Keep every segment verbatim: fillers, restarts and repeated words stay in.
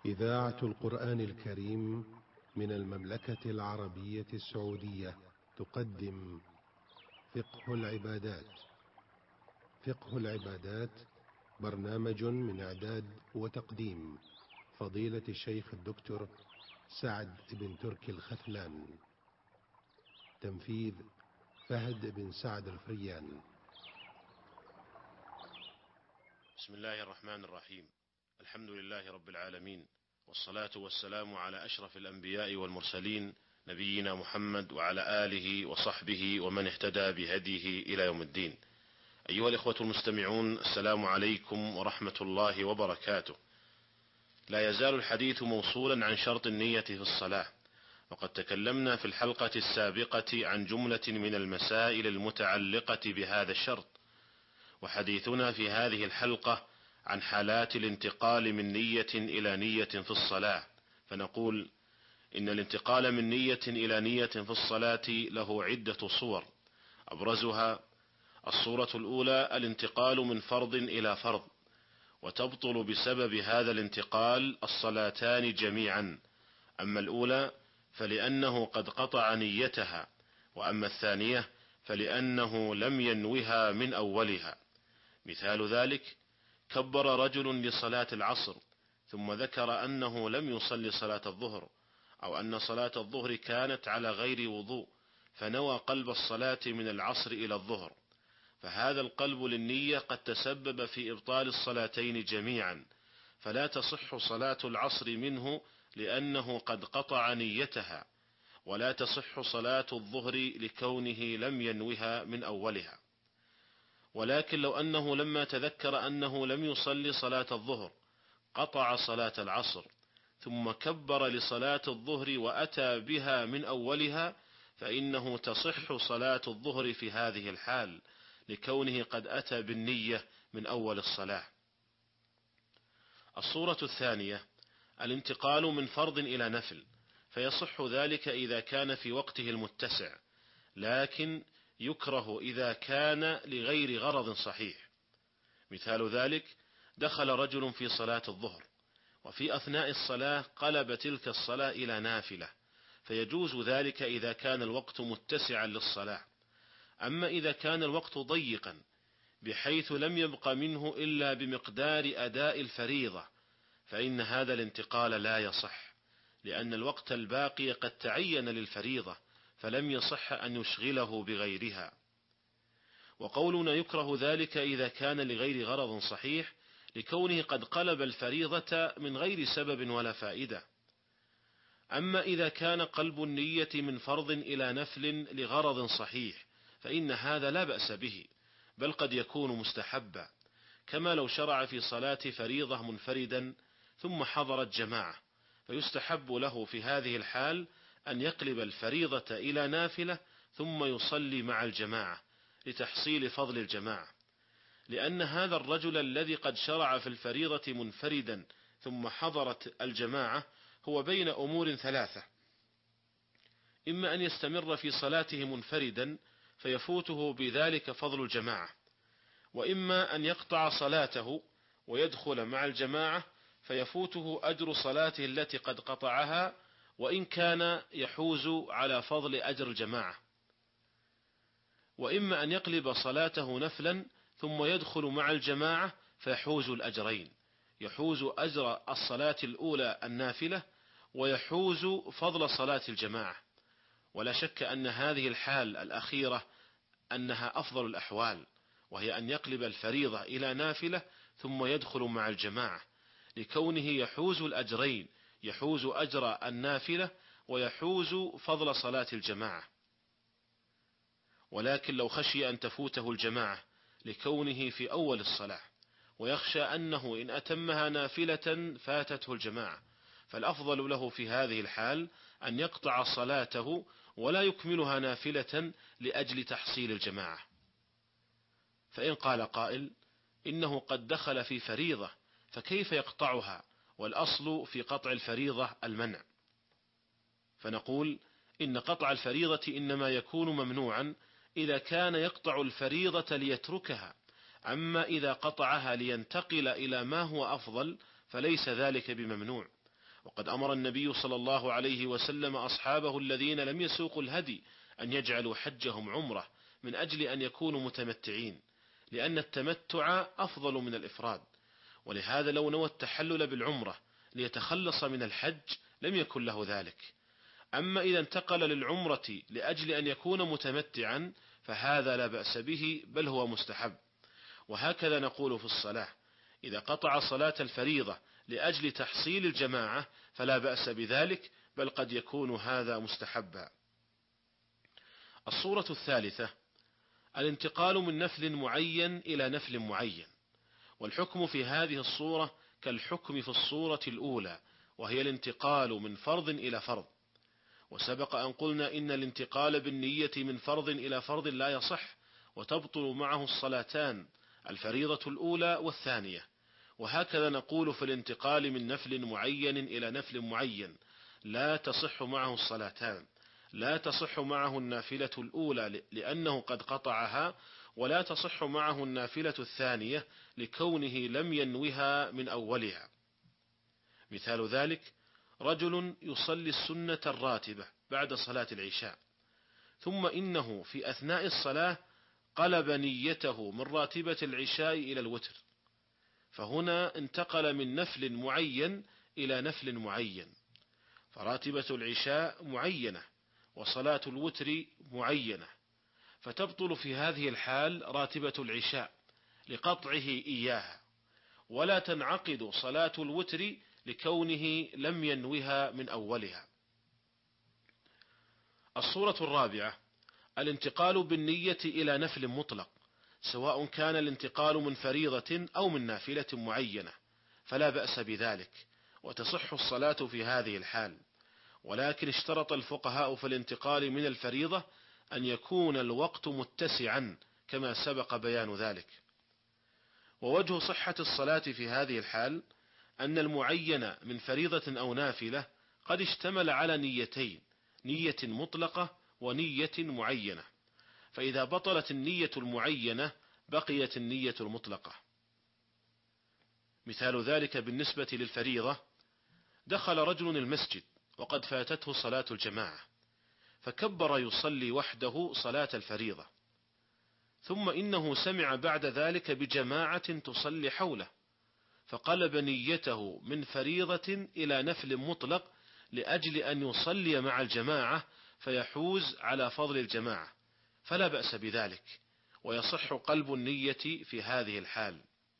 إذاعة القرآن الكريم من المملكة العربية السعودية تقدم فقه العبادات. فقه العبادات برنامج من إعداد وتقديم فضيلة الشيخ الدكتور سعد بن تركي الختلان. تنفيذ فهد بن سعد الفريان. بسم الله الرحمن الرحيم. الحمد لله رب العالمين، والصلاة والسلام على أشرف الأنبياء والمرسلين، نبينا محمد وعلى آله وصحبه ومن اهتدى بهديه إلى يوم الدين. أيها الإخوة المستمعون، السلام عليكم ورحمة الله وبركاته. لا يزال الحديث موصولا عن شرط النية في الصلاة، وقد تكلمنا في الحلقة السابقة عن جملة من المسائل المتعلقة بهذا الشرط، وحديثنا في هذه الحلقة عن حالات الانتقال من نية إلى نية في الصلاة. فنقول إن الانتقال من نية إلى نية في الصلاة له عدة صور، أبرزها الصورة الأولى الانتقال من فرض إلى فرض، وتبطل بسبب هذا الانتقال الصلاتان جميعا. أما الأولى فلأنه قد قطع نيتها، وأما الثانية فلأنه لم ينوها من أولها. مثال ذلك: كبر رجل لصلاة العصر ثم ذكر أنه لم يصلي صلاة الظهر، أو أن صلاة الظهر كانت على غير وضوء، فنوى قلب الصلاة من العصر إلى الظهر، فهذا القلب للنية قد تسبب في إبطال الصلاتين جميعا، فلا تصح صلاة العصر منه لأنه قد قطع نيتها، ولا تصح صلاة الظهر لكونه لم ينوها من أولها. ولكن لو أنه لما تذكر أنه لم يصلي صلاة الظهر قطع صلاة العصر ثم كبر لصلاة الظهر وأتى بها من أولها، فإنه تصح صلاة الظهر في هذه الحال لكونه قد أتى بالنية من أول الصلاة. الصورة الثانية الانتقال من فرض إلى نفل، فيصح ذلك إذا كان في وقته المتسع، لكن يكره إذا كان لغير غرض صحيح. مثال ذلك: دخل رجل في صلاة الظهر، وفي أثناء الصلاة قلب تلك الصلاة إلى نافلة، فيجوز ذلك إذا كان الوقت متسعا للصلاة. أما إذا كان الوقت ضيقا بحيث لم يبق منه إلا بمقدار أداء الفريضة، فإن هذا الانتقال لا يصح، لأن الوقت الباقي قد تعين للفريضة، فلم يصح أن يشغله بغيرها. وقولنا يكره ذلك إذا كان لغير غرض صحيح، لكونه قد قلب الفريضة من غير سبب ولا فائدة. أما إذا كان قلب النية من فرض إلى نفل لغرض صحيح، فإن هذا لا بأس به، بل قد يكون مستحبا، كما لو شرع في صلاة فريضة منفردا ثم حضرت جماعة، فيستحب له في هذه الحال أن يقلب الفريضة إلى نافلة ثم يصلي مع الجماعة لتحصيل فضل الجماعة، لأن هذا الرجل الذي قد شرع في الفريضة منفردا ثم حضرت الجماعة هو بين أمور ثلاثة: إما أن يستمر في صلاته منفردا فيفوته بذلك فضل الجماعة، وإما أن يقطع صلاته ويدخل مع الجماعة فيفوته أجر صلاته التي قد قطعها، وإن كان يحوز على فضل أجر الجماعة. وإما أن يقلب صلاته نفلا ثم يدخل مع الجماعة فيحوز الأجرين، يحوز أجر الصلاة الأولى النافلة ويحوز فضل صلاة الجماعة. ولا شك أن هذه الحال الأخيرة أنها أفضل الأحوال، وهي أن يقلب الفريضة إلى نافلة ثم يدخل مع الجماعة، لكونه يحوز الأجرين، يحوز أجر النافلة ويحوز فضل صلاة الجماعة. ولكن لو خشي أن تفوته الجماعة لكونه في أول الصلاة، ويخشى أنه إن أتمها نافلة فاتته الجماعة، فالأفضل له في هذه الحال أن يقطع صلاته ولا يكملها نافلة لأجل تحصيل الجماعة. فإن قال قائل: إنه قد دخل في فريضة فكيف يقطعها، والأصل في قطع الفريضة المنع؟ فنقول: إن قطع الفريضة إنما يكون ممنوعا إذا كان يقطع الفريضة ليتركها، أما إذا قطعها لينتقل إلى ما هو أفضل فليس ذلك بممنوع، وقد أمر النبي صلى الله عليه وسلم أصحابه الذين لم يسوقوا الهدي أن يجعلوا حجهم عمرة من أجل أن يكونوا متمتعين، لأن التمتع أفضل من الإفراد. ولهذا لو نوى التحلل بالعمرة ليتخلص من الحج لم يكن له ذلك. أما إذا انتقل للعمرة لأجل أن يكون متمتعا فهذا لا بأس به، بل هو مستحب. وهكذا نقول في الصلاة: إذا قطع صلاة الفريضة لأجل تحصيل الجماعة فلا بأس بذلك، بل قد يكون هذا مستحبا. الصورة الثالثة: الانتقال من نفل معين إلى نفل معين. والحكم في هذه الصورة كالحكم في الصورة الأولى، وهي الانتقال من فرض إلى فرض. وسبق أن قلنا إن الانتقال بالنية من فرض إلى فرض لا يصح، وتبطل معه الصلاتان الفريضة الأولى والثانية. وهكذا نقول في الانتقال من نفل معين إلى نفل معين لا تصح معه الصلاتان، لا تصح معه النافلة الأولى لأنه قد قطعها، ولا تصح معه النافلة الثانية لكونه لم ينوها من أولها. مثال ذلك: رجل يصلي السنة الراتبة بعد صلاة العشاء، ثم إنه في أثناء الصلاة قلب نيته من راتبة العشاء إلى الوتر، فهنا انتقل من نفل معين إلى نفل معين، فراتبة العشاء معينة وصلاة الوتر معينة، فتبطل في هذه الحال راتبة العشاء لقطعه إياها، ولا تنعقد صلاة الوتر لكونه لم ينوها من أولها. الصورة الرابعة: الانتقال بالنية إلى نفل مطلق، سواء كان الانتقال من فريضة أو من نافلة معينة، فلا بأس بذلك، وتصح الصلاة في هذه الحال. ولكن اشترط الفقهاء في الانتقال من الفريضة أن يكون الوقت متسعا كما سبق بيان ذلك. ووجه صحة الصلاة في هذه الحال أن المعين من فريضة أو نافلة قد اشتمل على نيتين: نية مطلقة ونية معينة، فإذا بطلت النية المعينة بقيت النية المطلقة. مثال ذلك بالنسبة للفريضة: دخل رجل المسجد وقد فاتته صلاة الجماعة، فكبر يصلي وحده صلاة الفريضة، ثم إنه سمع بعد ذلك بجماعة تصلي حوله، فقلب نيته من فريضة إلى نفل مطلق لأجل أن يصلي مع الجماعة فيحوز على فضل الجماعة، فلا بأس بذلك، ويصح قلب النية في هذه الحال.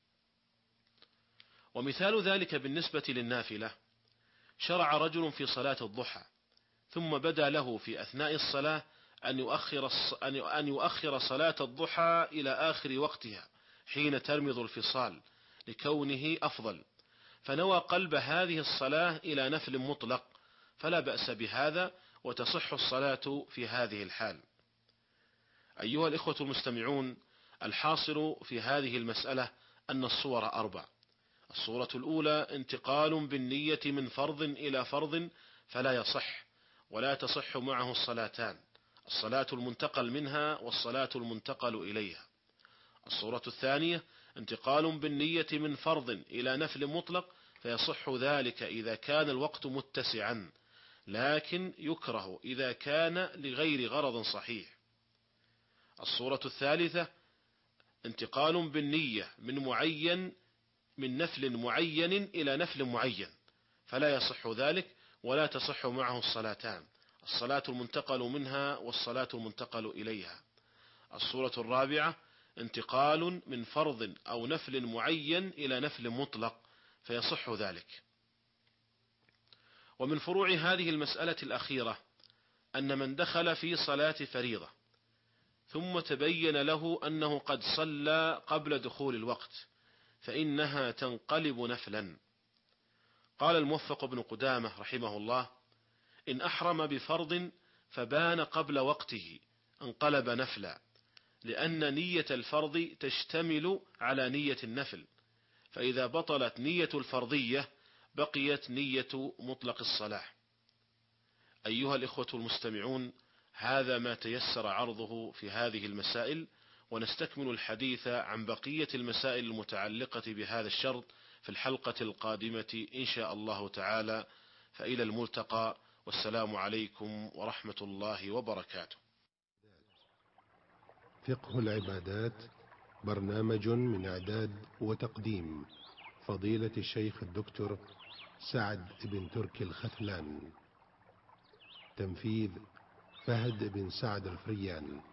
ومثال ذلك بالنسبة للنافلة: شرع رجل في صلاة الضحى، ثم بدا له في أثناء الصلاة أن يؤخر أن يؤخر صلاة الضحى إلى آخر وقتها حين ترمض الفصال لكونه أفضل، فنوى قلب هذه الصلاة إلى نفل مطلق، فلا بأس بهذا، وتصح الصلاة في هذه الحال. أيها الإخوة المستمعون، الحاصل في هذه المسألة أن الصور أربع. الصورة الأولى: انتقال بالنية من فرض إلى فرض فلا يصح، ولا تصح معه الصلاتان: الصلاة المنتقل منها والصلاة المنتقل إليها. الصورة الثانية: انتقال بالنية من فرض إلى نفل مطلق، فيصح ذلك إذا كان الوقت متسعا، لكن يكره إذا كان لغير غرض صحيح. الصورة الثالثة: انتقال بالنية من معين من نفل معين إلى نفل معين، فلا يصح ذلك، ولا تصح معه الصلاتان: الصلاة المنتقل منها والصلاة المنتقل إليها. الصورة الرابعة: انتقال من فرض أو نفل معين إلى نفل مطلق، فيصح ذلك. ومن فروع هذه المسألة الأخيرة أن من دخل في صلاة فريضة ثم تبين له أنه قد صلى قبل دخول الوقت فإنها تنقلب نفلا. قال الموفق بن قدامة رحمه الله: إن أحرم بفرض فبان قبل وقته انقلب نفلا، لأن نية الفرض تشتمل على نية النفل، فإذا بطلت نية الفرضية بقيت نية مطلق الصلاة. أيها الإخوة المستمعون، هذا ما تيسر عرضه في هذه المسائل، ونستكمل الحديث عن بقية المسائل المتعلقة بهذا الشرط في الحلقة القادمة إن شاء الله تعالى. فإلى الملتقى، والسلام عليكم ورحمة الله وبركاته. فقه العبادات، برنامج من إعداد وتقديم فضيلة الشيخ الدكتور سعد بن تركي الختلان. تنفيذ فهد بن سعد الفريان.